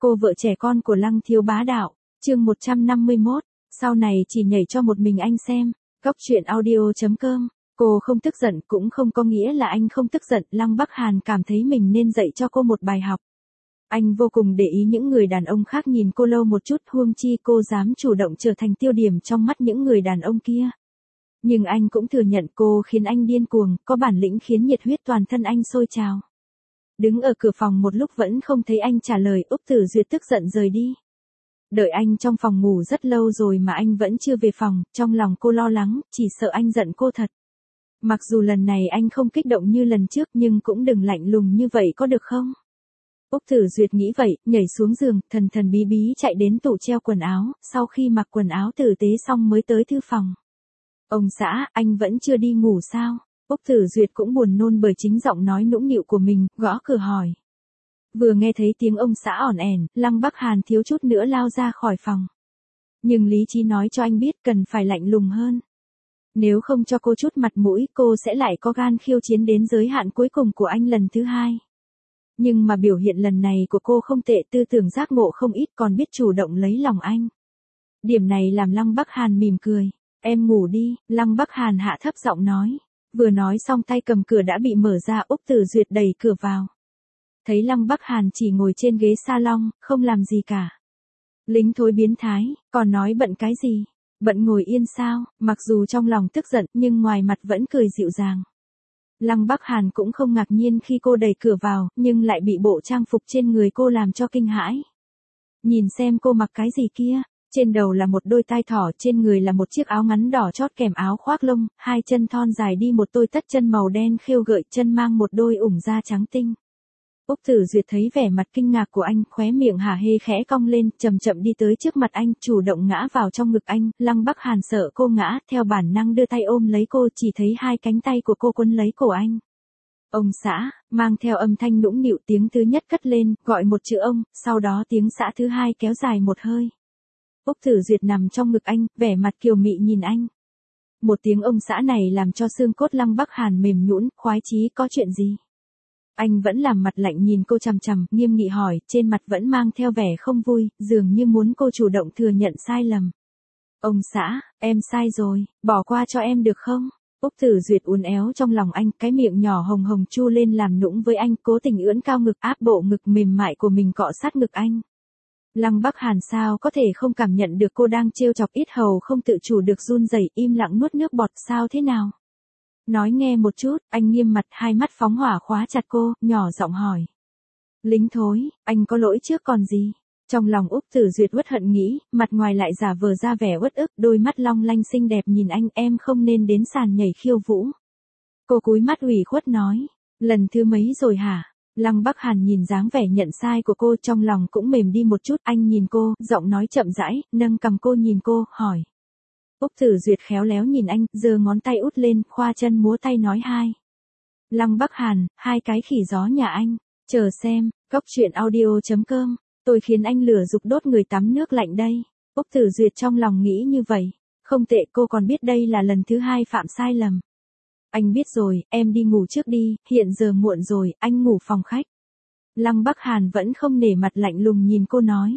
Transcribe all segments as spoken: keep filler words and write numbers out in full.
cô vợ trẻ con của Lăng Thiếu Bá Đạo, chương một trăm năm mươi mốt, sau này chỉ nhảy cho một mình anh xem, góc truyện audio.com, cô không tức giận cũng không có nghĩa là anh không tức giận, Lăng Bắc Hàn cảm thấy mình nên dạy cho cô một bài học. Anh vô cùng để ý những người đàn ông khác nhìn cô lâu một chút, huống chi cô dám chủ động trở thành tiêu điểm trong mắt những người đàn ông kia. Nhưng anh cũng thừa nhận cô khiến anh điên cuồng, có bản lĩnh khiến nhiệt huyết toàn thân anh sôi trào. Đứng ở cửa phòng một lúc vẫn không thấy anh trả lời, Úc Tử Duyệt tức giận rời đi. Đợi anh trong phòng ngủ rất lâu rồi mà anh vẫn chưa về phòng, trong lòng cô lo lắng, chỉ sợ anh giận cô thật. Mặc dù lần này anh không kích động như lần trước nhưng cũng đừng lạnh lùng như vậy có được không? Úc Tử Duyệt nghĩ vậy, nhảy xuống giường, thần thần bí bí chạy đến tủ treo quần áo, sau khi mặc quần áo tử tế xong mới tới thư phòng. Ông xã, anh vẫn chưa đi ngủ sao? Úc Tử Duyệt cũng buồn nôn bởi chính giọng nói nũng nịu của mình, gõ cửa hỏi. Vừa nghe thấy tiếng ông xã ỏn ẻn, Lăng Bắc Hàn thiếu chút nữa lao ra khỏi phòng. Nhưng lý trí nói cho anh biết cần phải lạnh lùng hơn. Nếu không cho cô chút mặt mũi, cô sẽ lại có gan khiêu chiến đến giới hạn cuối cùng của anh lần thứ hai. Nhưng mà biểu hiện lần này của cô không tệ, tư tưởng giác ngộ không ít, còn biết chủ động lấy lòng anh. Điểm này làm Lăng Bắc Hàn mỉm cười. Em ngủ đi, Lăng Bắc Hàn hạ thấp giọng nói. Vừa nói xong tay cầm cửa đã bị mở ra, Úc Tử Duyệt đẩy cửa vào. Thấy Lăng Bắc Hàn chỉ ngồi trên ghế salon, không làm gì cả. Lính thối biến thái, còn nói bận cái gì? Bận ngồi yên sao? Mặc dù trong lòng tức giận nhưng ngoài mặt vẫn cười dịu dàng. Lăng Bắc Hàn cũng không ngạc nhiên khi cô đẩy cửa vào, nhưng lại bị bộ trang phục trên người cô làm cho kinh hãi. Nhìn xem cô mặc cái gì kia? Trên đầu là một đôi tai thỏ, trên người là một chiếc áo ngắn đỏ chót kèm áo khoác lông, hai chân thon dài đi một đôi tất chân màu đen khêu gợi, chân mang một đôi ủng da trắng tinh. Úc Tử Duyệt thấy vẻ mặt kinh ngạc của anh, khóe miệng hả hê khẽ cong lên, chậm chậm đi tới trước mặt anh, chủ động ngã vào trong ngực anh. Lăng Bắc Hàn sợ cô ngã, theo bản năng đưa tay ôm lấy cô, chỉ thấy hai cánh tay của cô quấn lấy cổ anh. Ông xã, mang theo âm thanh nũng nịu, tiếng thứ nhất cất lên, gọi một chữ ông, sau đó tiếng xã thứ hai kéo dài một hơi. Úc Tử Duyệt nằm trong ngực anh, vẻ mặt kiều mị nhìn anh. Một tiếng ông xã này làm cho xương cốt Lăng Bắc Hàn mềm nhũn, khoái chí, có chuyện gì? Anh vẫn làm mặt lạnh nhìn cô chằm chằm, nghiêm nghị hỏi, trên mặt vẫn mang theo vẻ không vui, dường như muốn cô chủ động thừa nhận sai lầm. Ông xã, em sai rồi, bỏ qua cho em được không? Úc Tử Duyệt uốn éo trong lòng anh, cái miệng nhỏ hồng hồng chu lên làm nũng với anh, cố tình ưỡn cao ngực, áp bộ ngực mềm mại của mình cọ sát ngực anh. Lăng Bắc Hàn sao có thể không cảm nhận được cô đang trêu chọc, yết hầu không tự chủ được run rẩy, im lặng nuốt nước bọt, sao thế nào? Nói nghe một chút, anh nghiêm mặt, hai mắt phóng hỏa khóa chặt cô, nhỏ giọng hỏi. Lính thối, anh có lỗi trước còn gì? Trong lòng Úc Tử Duyệt uất hận nghĩ, mặt ngoài lại giả vờ ra vẻ uất ức, đôi mắt long lanh xinh đẹp nhìn anh, em không nên đến sàn nhảy khiêu vũ. Cô cúi mắt ủy khuất nói, lần thứ mấy rồi hả? Lăng Bắc Hàn nhìn dáng vẻ nhận sai của cô, trong lòng cũng mềm đi một chút, anh nhìn cô, giọng nói chậm rãi, nâng cằm cô nhìn cô, hỏi. Úc Tử Duyệt khéo léo nhìn anh, giơ ngón tay út lên, khoa chân múa tay nói hai. Lăng Bắc Hàn, hai cái khỉ gió nhà anh, chờ xem, góc truyện audio.com, tôi khiến anh lửa dục đốt người tắm nước lạnh đây. Úc Tử Duyệt trong lòng nghĩ như vậy, không tệ, cô còn biết đây là lần thứ hai phạm sai lầm. Anh biết rồi, em đi ngủ trước đi, hiện giờ muộn rồi, anh ngủ phòng khách. Lăng Bắc Hàn vẫn không nể mặt, lạnh lùng nhìn cô nói.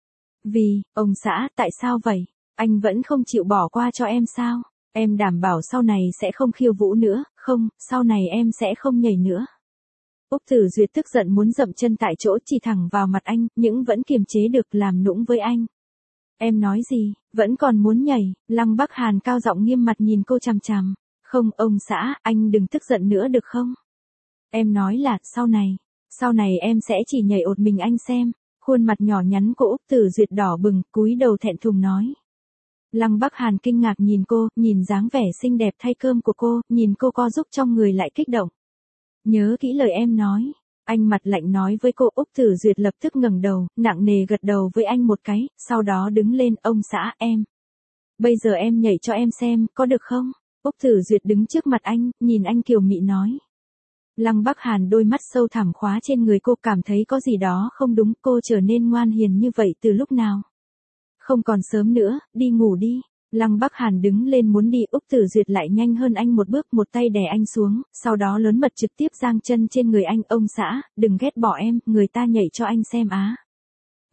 Vì, ông xã, tại sao vậy? Anh vẫn không chịu bỏ qua cho em sao? Em đảm bảo sau này sẽ không khiêu vũ nữa, không, sau này em sẽ không nhảy nữa. Úc Tử Duyệt tức giận muốn dậm chân tại chỗ, chỉ thẳng vào mặt anh, nhưng vẫn kiềm chế được, làm nũng với anh. Em nói gì, vẫn còn muốn nhảy? Lăng Bắc Hàn cao giọng nghiêm mặt nhìn cô chằm chằm. Không, ông xã, anh đừng tức giận nữa được không? Em nói là, sau này, sau này em sẽ chỉ nhảy ột mình anh xem. Khuôn mặt nhỏ nhắn của Úc Tử Duyệt đỏ bừng, cúi đầu thẹn thùng nói. Lăng Bắc Hàn kinh ngạc nhìn cô, nhìn dáng vẻ xinh đẹp thay cơm của cô, nhìn cô co giúp trong người lại kích động. Nhớ kỹ lời em nói. Anh mặt lạnh nói với cô. Úc Tử Duyệt lập tức ngẩng đầu, nặng nề gật đầu với anh một cái, sau đó đứng lên, ông xã, em. Bây giờ em nhảy cho em xem, có được không? Úc Tử Duyệt đứng trước mặt anh, nhìn anh kiều mị nói. Lăng Bắc Hàn đôi mắt sâu thẳm khóa trên người cô, cảm thấy có gì đó không đúng, cô trở nên ngoan hiền như vậy từ lúc nào? Không còn sớm nữa, đi ngủ đi. Lăng Bắc Hàn đứng lên muốn đi, Úc Tử Duyệt lại nhanh hơn anh một bước, một tay đè anh xuống, sau đó lớn mật trực tiếp giang chân trên người anh, ông xã, đừng ghét bỏ em, người ta nhảy cho anh xem á.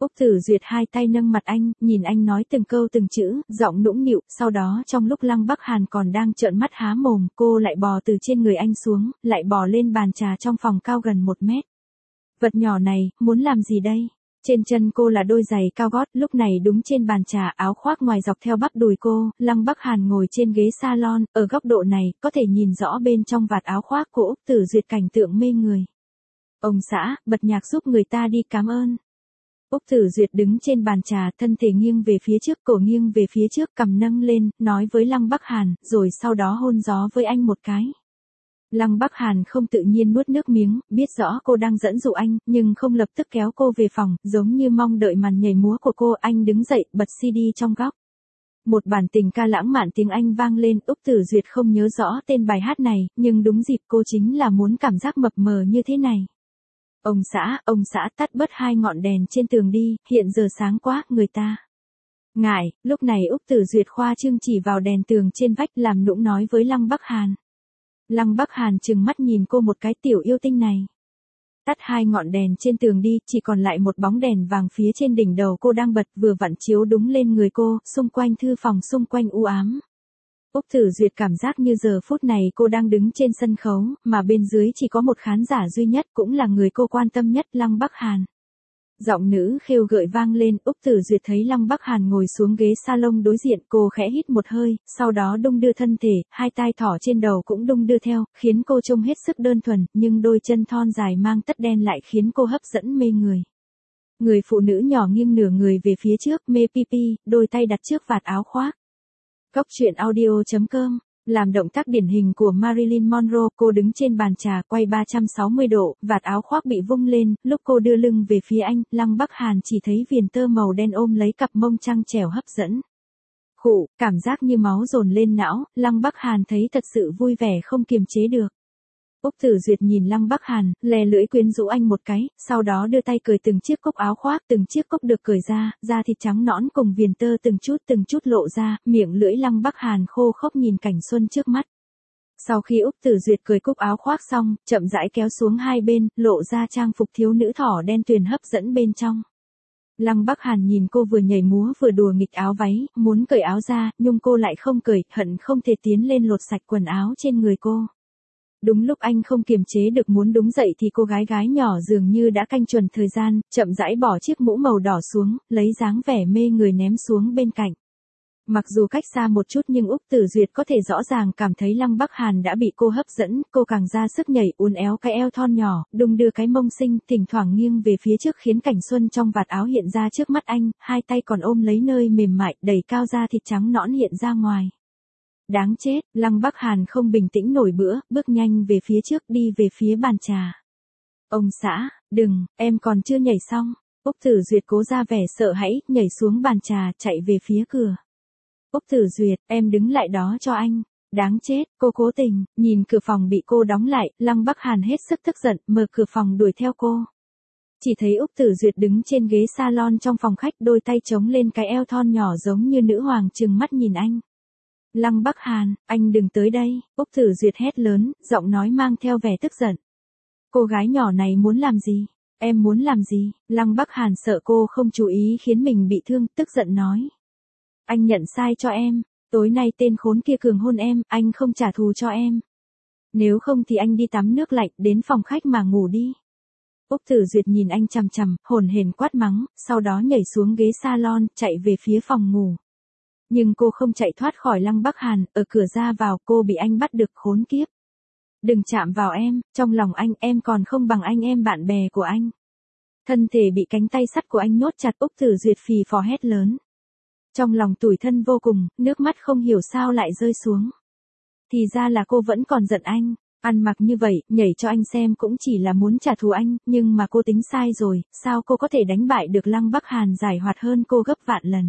Úc Tử Duyệt hai tay nâng mặt anh, nhìn anh nói từng câu từng chữ, giọng nũng nịu, sau đó trong lúc Lăng Bắc Hàn còn đang trợn mắt há mồm, cô lại bò từ trên người anh xuống, lại bò lên bàn trà trong phòng cao gần một mét. Vật nhỏ này, muốn làm gì đây? Trên chân cô là đôi giày cao gót, lúc này đúng trên bàn trà, áo khoác ngoài dọc theo bắp đùi cô, Lăng Bắc Hàn ngồi trên ghế salon, ở góc độ này, có thể nhìn rõ bên trong vạt áo khoác của Úc Tử Duyệt cảnh tượng mê người. Ông xã, bật nhạc giúp người ta đi, cảm ơn. Úc Tử Duyệt đứng trên bàn trà, thân thể nghiêng về phía trước, cổ nghiêng về phía trước, cằm nâng lên, nói với Lăng Bắc Hàn, rồi sau đó hôn gió với anh một cái. Lăng Bắc Hàn không tự nhiên nuốt nước miếng, biết rõ cô đang dẫn dụ anh, nhưng không lập tức kéo cô về phòng, giống như mong đợi màn nhảy múa của cô. Anh đứng dậy, bật xê đê trong góc. Một bản tình ca lãng mạn tiếng Anh vang lên, Úc Tử Duyệt không nhớ rõ tên bài hát này, nhưng đúng dịp cô chính là muốn cảm giác mập mờ như thế này. Ông xã, ông xã tắt bớt hai ngọn đèn trên tường đi, hiện giờ sáng quá, người ta. Ngại, lúc này Úc Tử Duyệt khoa trương chỉ vào đèn tường trên vách làm nũng nói với Lăng Bắc Hàn. Lăng Bắc Hàn trừng mắt nhìn cô một cái, tiểu yêu tinh này. Tắt hai ngọn đèn trên tường đi, chỉ còn lại một bóng đèn vàng phía trên đỉnh đầu cô đang bật, vừa vặn chiếu đúng lên người cô, xung quanh thư phòng xung quanh u ám. Úc Tử Duyệt cảm giác như giờ phút này cô đang đứng trên sân khấu, mà bên dưới chỉ có một khán giả duy nhất, cũng là người cô quan tâm nhất, Lăng Bắc Hàn. Giọng nữ khêu gợi vang lên, Úc Tử Duyệt thấy Lăng Bắc Hàn ngồi xuống ghế salon đối diện, cô khẽ hít một hơi, sau đó đung đưa thân thể, hai tai thỏ trên đầu cũng đung đưa theo, khiến cô trông hết sức đơn thuần, nhưng đôi chân thon dài mang tất đen lại khiến cô hấp dẫn mê người. Người phụ nữ nhỏ nghiêng nửa người về phía trước, mê pi pi, đôi tay đặt trước vạt áo khoác. Góc truyện audio chấm com làm động tác điển hình của Marilyn Monroe, cô đứng trên bàn trà, quay ba trăm sáu mươi độ, vạt áo khoác bị vung lên, lúc cô đưa lưng về phía anh, Lăng Bắc Hàn chỉ thấy viền tơ màu đen ôm lấy cặp mông trăng trẻo hấp dẫn. Khụ, cảm giác như máu dồn lên não, Lăng Bắc Hàn thấy thật sự vui vẻ không kiềm chế được. Úc Tử Duyệt nhìn Lăng Bắc Hàn, lè lưỡi quyến rũ anh một cái, sau đó đưa tay cởi từng chiếc cúc áo khoác, từng chiếc cúc được cởi ra, da thịt trắng nõn cùng viền tơ từng chút từng chút lộ ra, miệng lưỡi Lăng Bắc Hàn khô khốc nhìn cảnh xuân trước mắt. Sau khi Úc Tử Duyệt cởi cúc áo khoác xong, chậm rãi kéo xuống hai bên, lộ ra trang phục thiếu nữ thỏ đen tuyền hấp dẫn bên trong. Lăng Bắc Hàn nhìn cô vừa nhảy múa vừa đùa nghịch áo váy, muốn cởi áo ra, nhưng cô lại không cởi, hận không thể tiến lên lột sạch quần áo trên người cô. Đúng lúc anh không kiềm chế được muốn đứng dậy thì cô gái gái nhỏ dường như đã canh chuẩn thời gian, chậm rãi bỏ chiếc mũ màu đỏ xuống, lấy dáng vẻ mê người ném xuống bên cạnh. Mặc dù cách xa một chút nhưng Úc Tử Duyệt có thể rõ ràng cảm thấy Lăng Bắc Hàn đã bị cô hấp dẫn, cô càng ra sức nhảy, uốn éo cái eo thon nhỏ, đung đưa cái mông xinh, thỉnh thoảng nghiêng về phía trước khiến cảnh xuân trong vạt áo hiện ra trước mắt anh, hai tay còn ôm lấy nơi mềm mại, đẩy cao da thịt trắng nõn hiện ra ngoài. Đáng chết, Lăng Bắc Hàn không bình tĩnh nổi bữa, bước nhanh về phía trước đi về phía bàn trà. Ông xã, đừng, em còn chưa nhảy xong. Úc Tử Duyệt cố ra vẻ sợ hãi, nhảy xuống bàn trà, chạy về phía cửa. Úc Tử Duyệt, em đứng lại đó cho anh. Đáng chết, cô cố tình, nhìn cửa phòng bị cô đóng lại, Lăng Bắc Hàn hết sức tức giận, mở cửa phòng đuổi theo cô. Chỉ thấy Úc Tử Duyệt đứng trên ghế salon trong phòng khách, đôi tay chống lên cái eo thon nhỏ giống như nữ hoàng trừng mắt nhìn anh. Lăng Bắc Hàn, anh đừng tới đây, Úc Tử Duyệt hét lớn, giọng nói mang theo vẻ tức giận. Cô gái nhỏ này muốn làm gì? Em muốn làm gì? Lăng Bắc Hàn sợ cô không chú ý khiến mình bị thương, tức giận nói. Anh nhận sai cho em, tối nay tên khốn kia cường hôn em, anh không trả thù cho em. Nếu không thì anh đi tắm nước lạnh, đến phòng khách mà ngủ đi. Úc Tử Duyệt nhìn anh chằm chằm, hồn hển quát mắng, sau đó nhảy xuống ghế salon, chạy về phía phòng ngủ. Nhưng cô không chạy thoát khỏi Lăng Bắc Hàn, ở cửa ra vào cô bị anh bắt được, khốn kiếp. Đừng chạm vào em, trong lòng anh em còn không bằng anh em bạn bè của anh. Thân thể bị cánh tay sắt của anh nhốt chặt, Úc Tử Duyệt phì phò hét lớn. Trong lòng tủi thân vô cùng, nước mắt không hiểu sao lại rơi xuống. Thì ra là cô vẫn còn giận anh, ăn mặc như vậy, nhảy cho anh xem cũng chỉ là muốn trả thù anh, nhưng mà cô tính sai rồi, sao cô có thể đánh bại được Lăng Bắc Hàn giải hoạt hơn cô gấp vạn lần.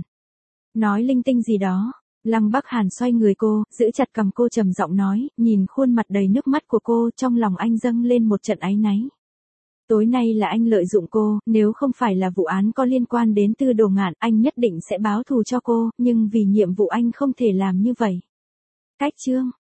Nói linh tinh gì đó, Lăng Bắc Hàn xoay người cô, giữ chặt cằm cô trầm giọng nói, nhìn khuôn mặt đầy nước mắt của cô, trong lòng anh dâng lên một trận áy náy. Tối nay là anh lợi dụng cô, nếu không phải là vụ án có liên quan đến Tư Đồ Ngạn, anh nhất định sẽ báo thù cho cô, nhưng vì nhiệm vụ anh không thể làm như vậy. Cách chương